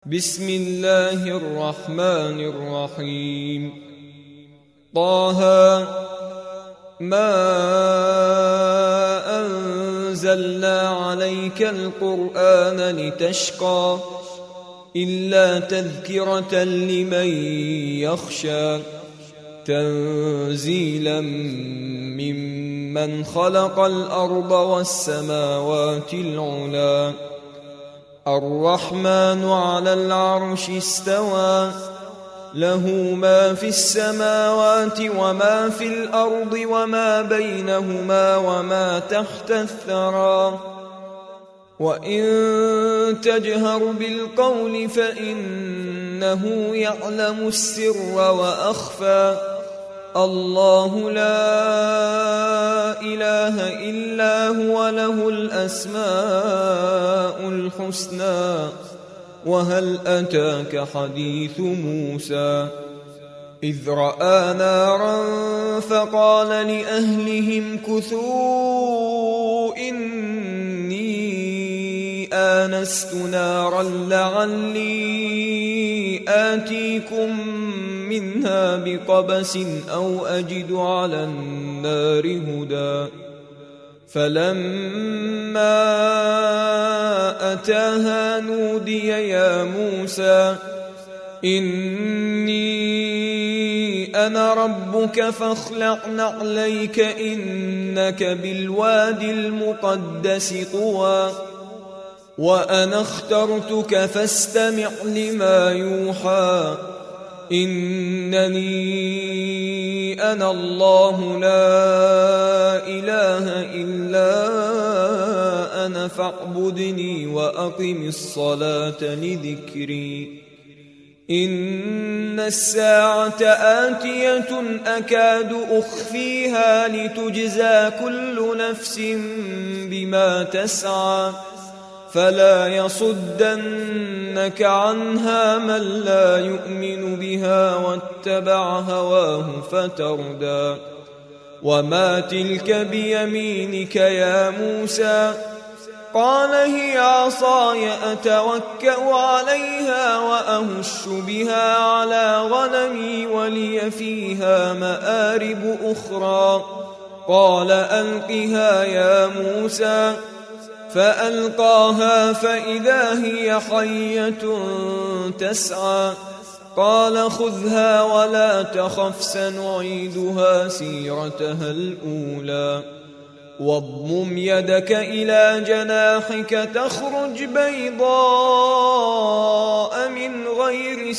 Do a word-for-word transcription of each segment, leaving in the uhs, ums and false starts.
بسم الله الرحمن الرحيم. طه ما أنزلنا عليك القرآن لتشقى إلا تذكرة لمن يخشى تنزيلا ممن خلق الأرض والسماوات العلى الرحمن على العرش استوى له ما في السماوات وما في الأرض وما بينهما وما تحت الثرى وإن تجهر بالقول فإنه يعلم السر وأخفى الله لا إله إلا هو له الأسماء الحسنى وهل أتاك حديث موسى إذ رأى نارا فقال لأهلهم كثوا إني آنست نارا لعلي آتيكم منها بقبس أو أجد على النار هدى فلما أتاها نودي يا موسى إني أنا ربك فاخلع نعليك إنك بالوادي المقدس طوى وأنا اخترتك فاستمع لما يوحى إنني أنا الله لا إله إلا أنا فاعبدني وأقم الصلاة لذكري إن الساعة آتية أكاد أخفيها لتجزى كل نفس بما تسعى فلا يصدنك عنها من لا يؤمن بها واتبع هواه فتردى وما تلك بيمينك يا موسى قال هي عصاي أتوكأ عليها وأهش بها على غنمي ولي فيها مآرب أخرى قال ألقها يا موسى فألقاها فإذا هي حية تسعى قال خذها ولا تخف سنعيدها سيرتها الأولى واضمم يدك إلى جناحك تخرج بيضاء من غير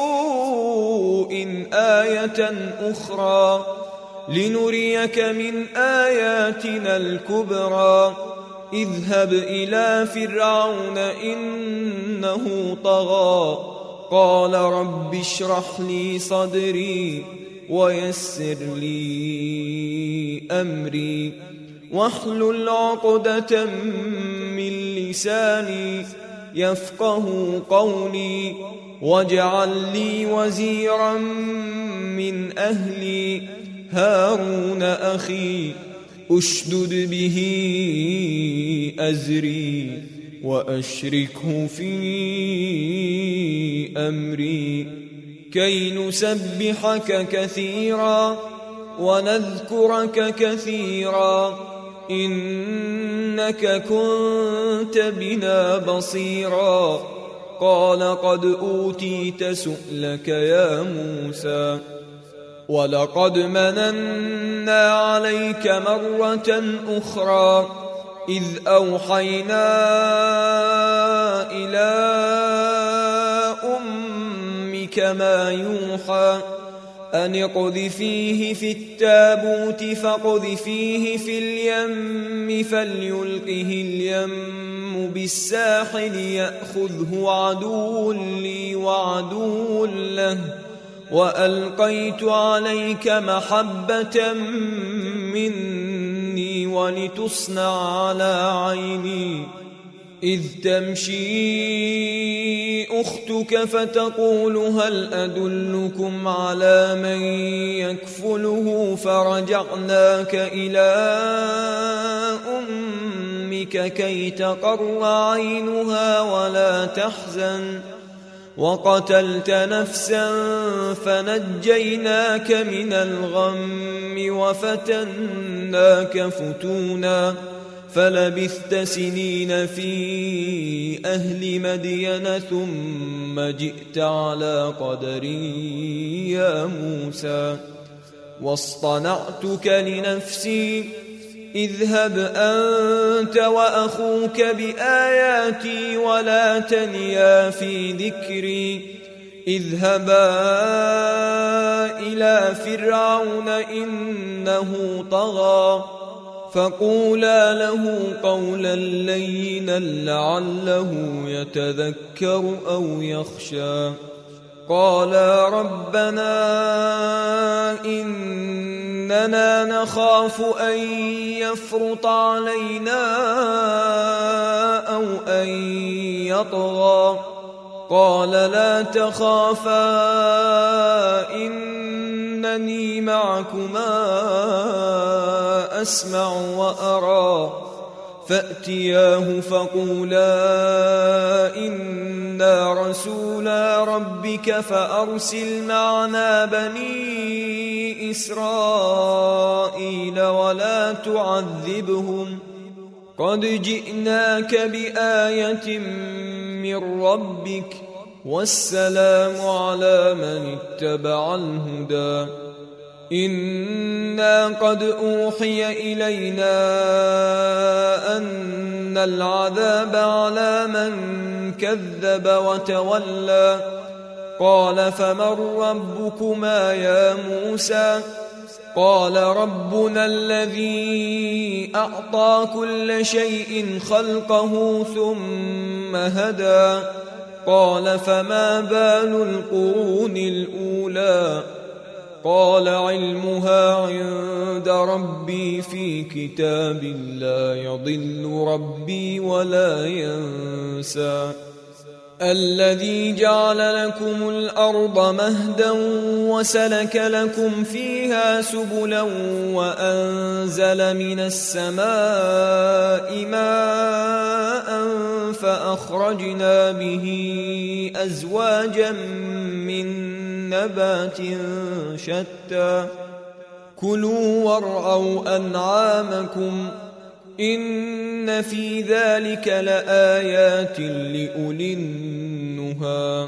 سوء آية أخرى لنريك من آياتنا الكبرى اذهب إلى فرعون إنه طغى قال رب اشرح لي صدري ويسر لي أمري واحلل عقدة من لساني يفقه قولي واجعل لي وزيرا من أهلي هارون أخي أشدد به أزري وأشركه في أمري كي نسبحك كثيرا ونذكرك كثيرا إنك كنت بنا بصيرا قال قد أوتيت سؤلك يا موسى ولقد مننا عليك مرة أخرى إذ أوحينا إلى أمك ما يوحى أن اقذفيه في التابوت فاقذفيه في اليم فليلقه اليم بالساحل يأخذه عدو لي وعدو له وألقيت عليك محبة مني ولتصنع على عيني إذ تمشي أختك فتقول هل أدلكم على من يكفله فرجعناك إلى أمك كي تقر عينها ولا تحزن وقتلت نفسا فنجيناك من الغم وفتناك فتونا فلبثت سنين في أهل مدين ثم جئت على قدري يا موسى واصطنعتك لنفسي اذهب أنت وأخوك بآياتي ولا تنيا في ذكري اذهبا إلى فرعون إنه طغى فقولا له قولا لينا لعله يتذكر أو يخشى قالا ربنا إننا نخاف أن يفرط علينا أو أن يطغى قال لا تخافا إنني معكما أسمع وأرى فأتياه فقولا إنا رسولا ربك فأرسل معنا بني إسرائيل ولا تعذبهم قد جئناك بآية من ربك والسلام على من اتبع الهدى إنا قد أوحي إلينا أن العذاب على من كذب وتولى قال فمن ربكما يا موسى قال ربنا الذي أعطى كل شيء خلقه ثم هدى قال فما بال القرون الأولى قال علمها عند ربي في كتاب لا يضل ربي ولا ينسى الذي جعل لكم الأرض مهدا وسلك لكم فيها سبلا وأنزل من السماء ماء فأخرجنا به أزواجا من نبات شتى كلوا وارعوا أنعامكم إن في ذلك لآيات لأولي النهى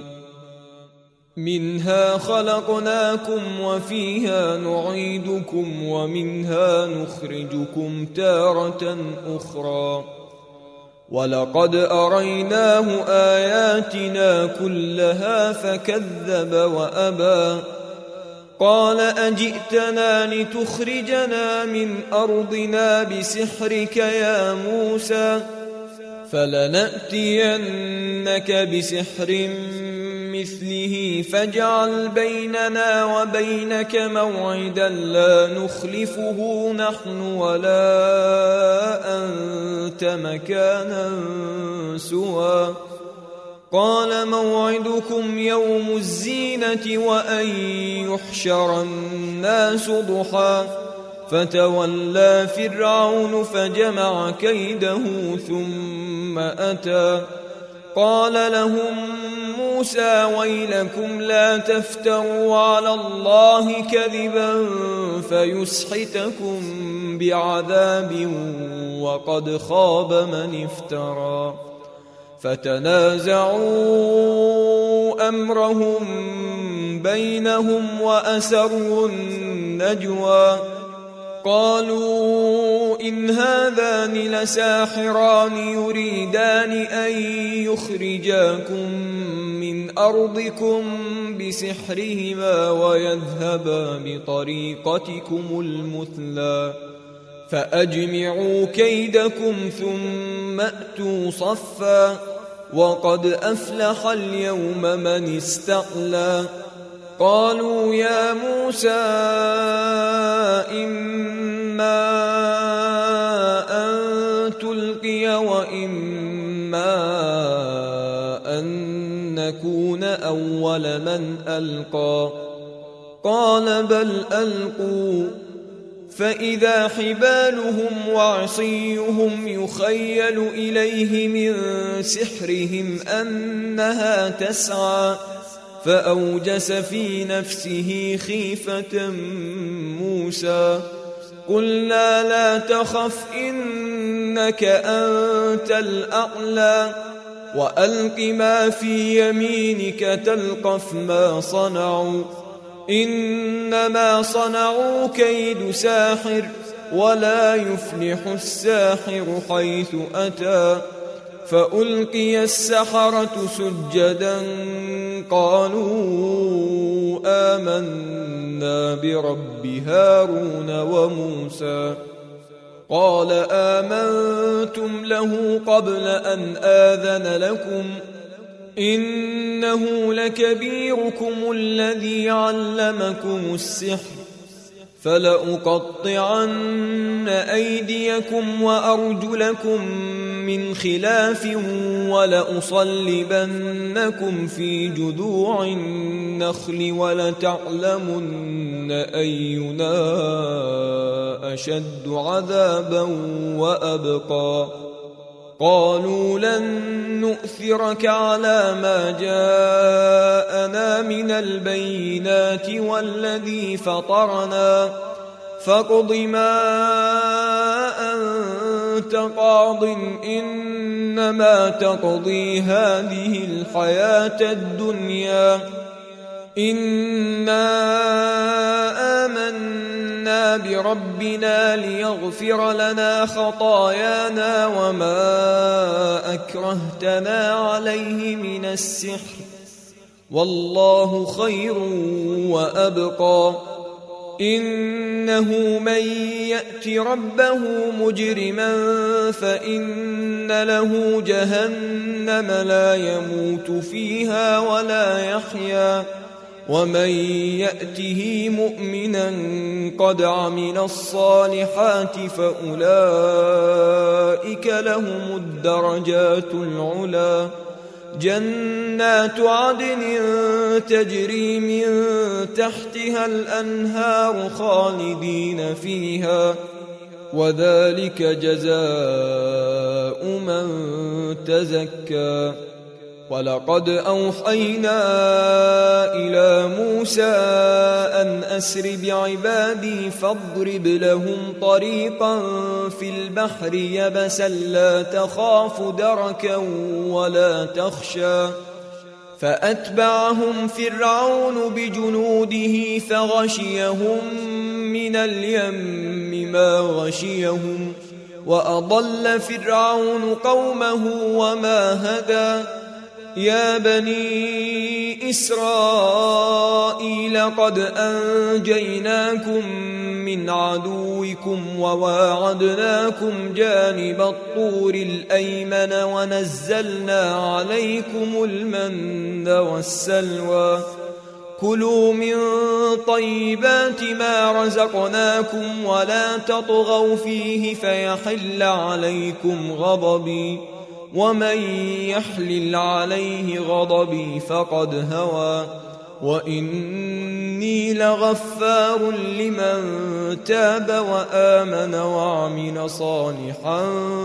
منها خلقناكم وفيها نعيدكم ومنها نخرجكم تارة أخرى ولقد أريناه آياتنا كلها فكذب وأبى قال أجئتنا لتخرجنا من أرضنا بسحرك يا موسى فلنأتينك بسحر مثله فاجعل بيننا وبينك موعدا لا نخلفه نحن ولا أنت مكانا سوى قال موعدكم يوم الزينة وأن يحشر الناس ضحى فتولى فرعون فجمع كيده ثم أتى قال لهم موسى ويلكم لا تفتروا على الله كذبا فيسحتكم بعذاب وقد خاب من افترى فتنازعوا أمرهم بينهم وأسروا النجوى قالوا إن هذان لساحران يريدان أن يخرجاكم من أرضكم بسحرهما ويذهبا بطريقتكم المثلى فأجمعوا كيدكم ثم أتوا صفا وقد أفلح اليوم من استعلى قالوا يا موسى إما أن تلقي وإما أن نكون أول من ألقى قال بل ألقوا فإذا حبالهم وعصيهم يخيل إليه من سحرهم أنها تسعى فأوجس في نفسه خيفة موسى قلنا لا تخف إنك أنت الأعلى وألق ما في يمينك تلقف ما صنعوا إنما صنعوا كيد ساحر ولا يفلح الساحر حيث أتى فألقي السحرة سجدا قالوا آمنا برب هارون وموسى قال آمنتم له قبل أن آذن لكم إنه لكبيركم الذي علمكم السحر فلأقطعن أيديكم وأرجلكم من خلاف ولأصلبنكم في جذوع النخل ولتعلمن أينا أشد عذابا وأبقى قالوا لن نؤثرك على ما جاءنا من البينات والذي فطرنا فاقض ما أنت قاض إنما تقضي هذه الحياة الدنيا إنا آمنا بربنا ليغفر لنا خطايانا وما أكرهتنا عليه من السحر والله خير وأبقى إنه من يأت ربه مجرما فإن له جهنم لا يموت فيها ولا يحيا ومن يأته مؤمنا قد عمل الصالحات فأولئك لهم الدرجات العلى جنات عدن تجري من تحتها الأنهار خالدين فيها وذلك جزاء من تزكى ولقد أوحينا إلى موسى أن أسر بعبادي فاضرب لهم طريقا في البحر يبسا لا تخاف دركا ولا تخشى فأتبعهم فرعون بجنوده فغشيهم من اليم ما غشيهم وأضل فرعون قومه وما هدى يا بني إسرائيل قد أنجيناكم من عدوكم وواعدناكم جانب الطور الأيمن ونزلنا عليكم المن والسلوى كلوا من طيبات ما رزقناكم ولا تطغوا فيه فيحل عليكم غضبي ومن يحلل عليه غضبي فقد هوى وإني لغفار لمن تاب وآمن وعمل صالحا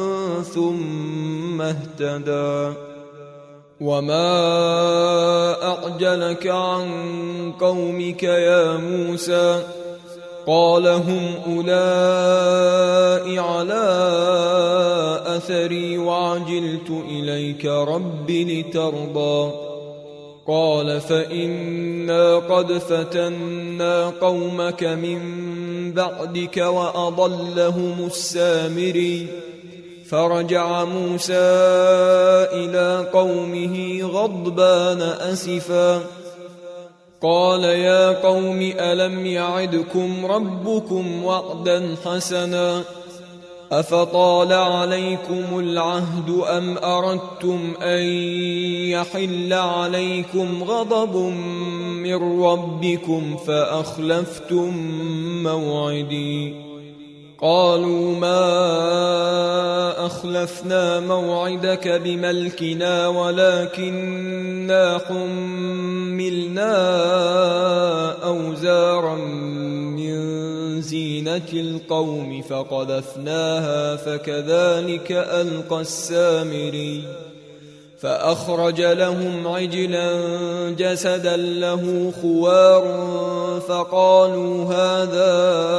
ثم اهتدى وما أعجلك عن قومك يا موسى قال هم أولئك على أثري وعجلت إليك رب لترضى قال فإنا قد فتنا قومك من بعدك وأضلهم السامري فرجع موسى إلى قومه غضبان أسفا قال يا قوم ألم يعدكم ربكم وعدا حسنا أفطال عليكم العهد أم أردتم أن يحل عليكم غضب من ربكم فأخلفتم موعدي قالوا ما أخلفنا موعدك بملكنا ولكننا حملنا أوزارا من زينة زينة القوم فقذفناها فكذلك ألقى السامري فأخرج لهم عجلا جسدا له خوار فقالوا هذا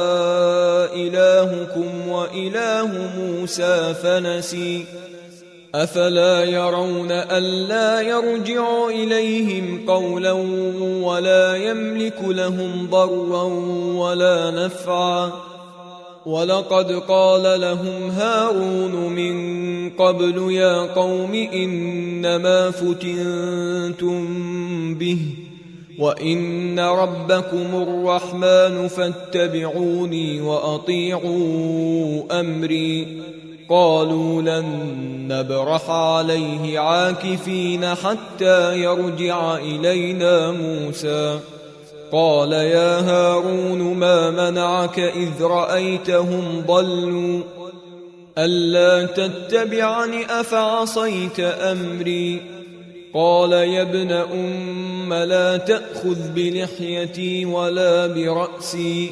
إلهكم وإله موسى فنسي أفلا يرون ألا يرجع إليهم قولا ولا يملك لهم ضرا ولا نفعا ولقد قال لهم هارون من قبل يا قوم إنما فتنتم به وإن ربكم الرحمن فاتبعوني وأطيعوا أمري قالوا لن نبرح عليه عاكفين حتى يرجع إلينا موسى قال يا هارون ما منعك إذ رأيتهم ضلوا ألا تتبعني أفعصيت أمري قال يا ابن أم لا تأخذ بلحيتي ولا برأسي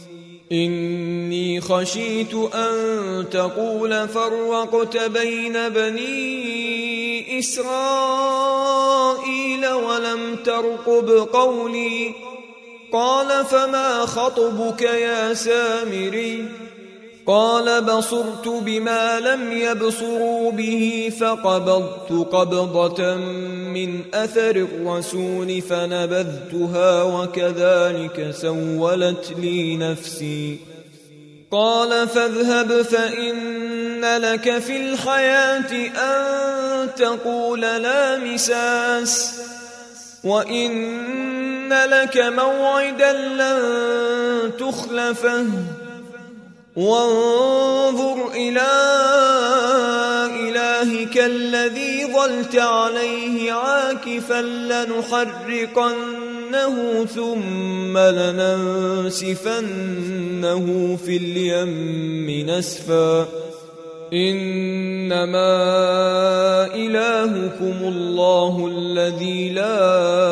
إني خشيت أن تقول فرقت بين بني إسرائيل ولم ترقب قولي قال فما خطبك يا سامري قال بصرت بما لم يبصروا به فقبضت قبضة من أثر الرسول فنبذتها وكذلك سولت لي نفسي قال فاذهب فإن لك في الحياة أن تقول لا مساس وإن لك موعدا لن تخلفه وانظر إلى إلهك الذي ظلت عليه عاكفا لنحرقنه ثم لننسفنه في اليم نسفا إنما إلهكم الله الذي لا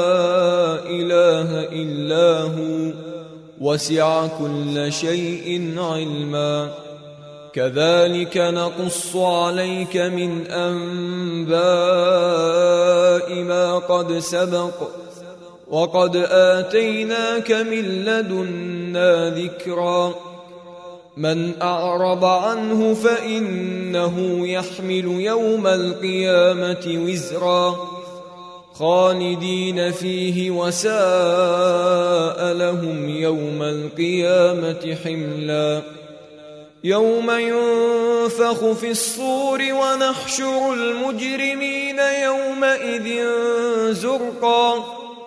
إله إلا هو وسع كل شيء علما كذلك نقص عليك من أنباء ما قد سبق وقد آتيناك من لدنا ذكرا من أعرض عنه فإنه يحمل يوم القيامة وزرا خالدين فيه وساء لهم يوم القيامة حملا يوم ينفخ في الصور ونحشر المجرمين يومئذ زرقا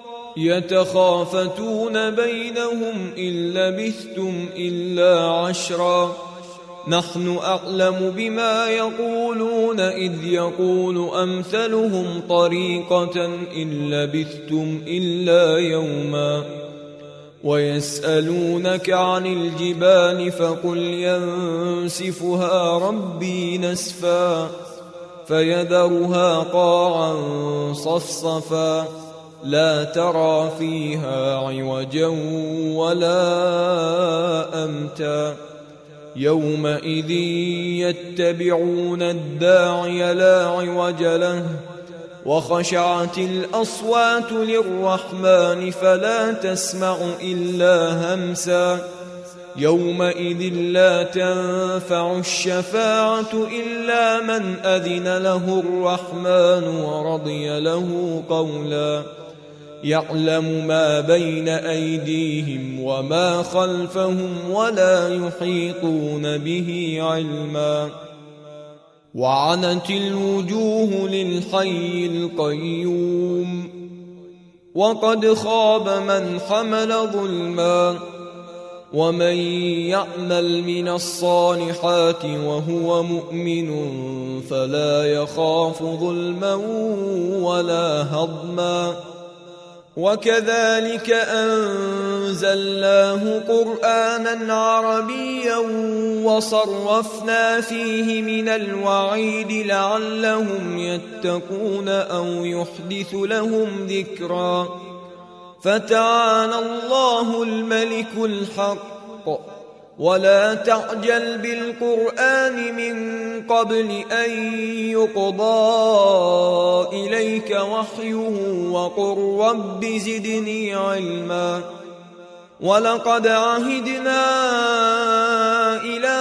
يتخافتون بينهم إن لبثتم إلا عشرا نحن أعلم بما يقولون إذ يقول أمثلهم طريقة إن لبثتم إلا يوما ويسألونك عن الجبال فقل ينسفها ربي نسفا فيذرها قاعا صفصفا لا ترى فيها عوجا ولا أمتا يومئذ يتبعون الداعي لا عوج له وخشعت الأصوات للرحمن فلا تسمع إلا همسا يومئذ لا تنفع الشفاعة إلا من أذن له الرحمن ورضي له قولا يعلم ما بين أيديهم وما خلفهم ولا يحيطون به علما وعنت الوجوه للحي القيوم وقد خاب من حمل ظلما ومن يعمل من الصالحات وهو مؤمن فلا يخاف ظلما ولا هضما وكذلك أنزلناه قرآنا عربيا وصرفنا فيه من الوعيد لعلهم يتقون أو يحدث لهم ذكرا فتعالى الله الملك الحق ولا تعجل بالقرآن من قبل أن يقضى إليك وحيه وقل رب زدني علما ولقد عهدنا إلى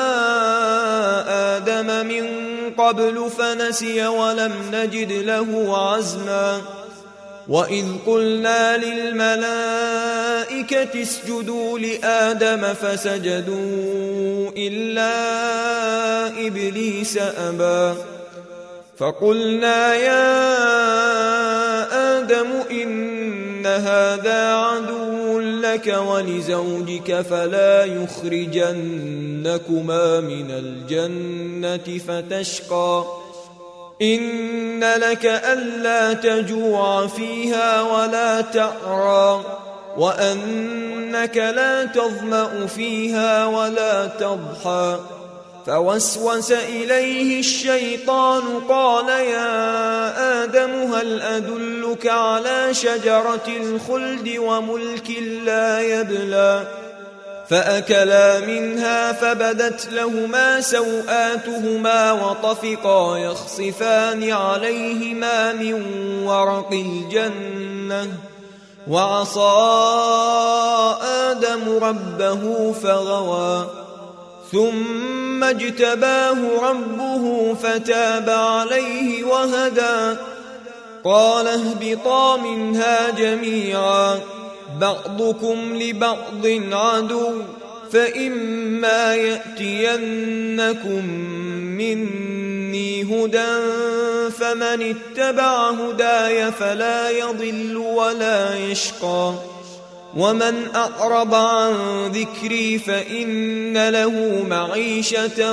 آدم من قبل فنسي ولم نجد له عزما وإذ قلنا للملائكة اسجدوا لآدم فسجدوا إلا إبليس أبى فقلنا يا آدم إن هذا عدو لك ولزوجك فلا يخرجنكما من الجنة فتشقى إن لك ألا تجوع فيها ولا تعرى وأنك لا تظمأ فيها ولا تضحى فوسوس إليه الشيطان قال يا آدم هل أدلك على شجرة الخلد وملك لا يبلى فأكلا منها فبدت لهما سوآتهما وطفقا يخصفان عليهما من ورق الجنة وعصى آدم ربه فغوى ثم اجتباه ربه فتاب عليه وهدى قال اهبطا منها جميعا بعضكم لبعض عدو فإما يأتينكم مني هدى فمن اتبع هداي فلا يضل ولا يشقى ومن أعرض عن ذكري فإن له معيشة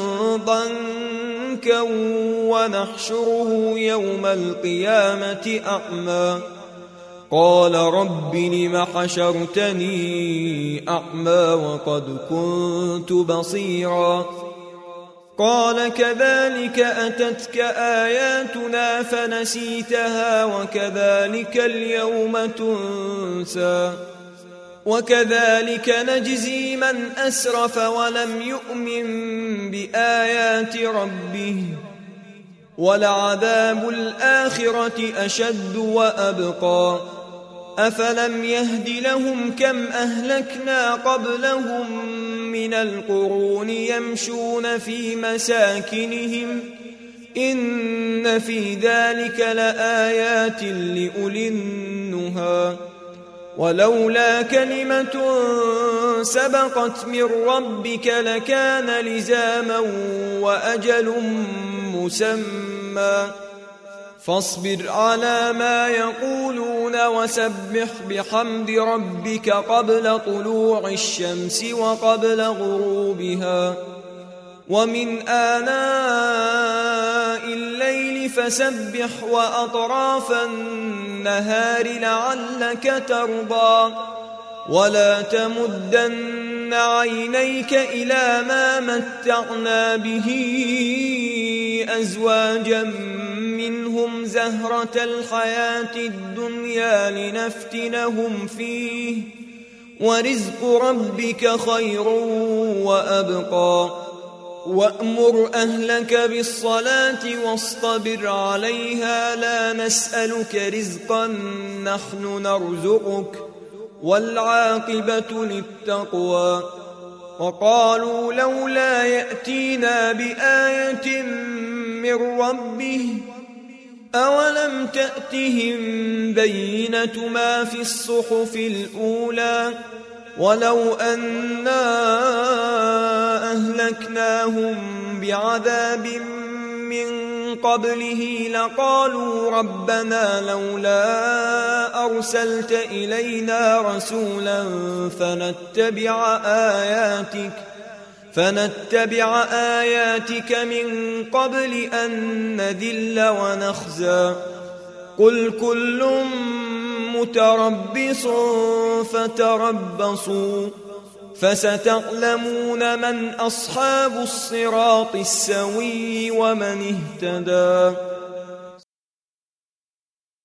ضنكا ونحشره يوم القيامة أعمى قال رب لم حشرتني أعمى وقد كنت بصيرا قال كذلك أتتك آياتنا فنسيتها وكذلك اليوم تنسى وكذلك نجزي من أسرف ولم يؤمن بآيات ربه ولعذاب الآخرة أشد وأبقى أفلم يهد لهم كم أهلكنا قبلهم من القرون يمشون في مساكنهم إن في ذلك لآيات لأولي النهى ولولا كلمة سبقت من ربك لكان لزاما وأجل مسمى فاصبر على ما يقولون وسبح بحمد ربك قبل طلوع الشمس وقبل غروبها ومن آناء الليل فسبح وأطراف النهار لعلك ترضى ولا تمدن عينيك إلى ما متعنا به أزواجا منهم زهرة الحياة الدنيا لنفتنهم فيه ورزق ربك خير وأبقى وأمر أهلك بالصلاة واصطبر عليها لا نسألك رزقا نحن نرزقك والعاقبة للتقوى وقالوا لولا يأتينا بآية من ربه أولم تأتهم بينة ما في الصحف الأولى ولو أنا أهلكناهم بعذاب من قبله لقالوا ربنا لولا أرسلت إلينا رسولا فنتبع آياتك فنتبع آياتك من قبل أن نذل ونخزى قل كل متربص فتربصوا فستعلمون من أصحاب الصراط السوي ومن اهتدى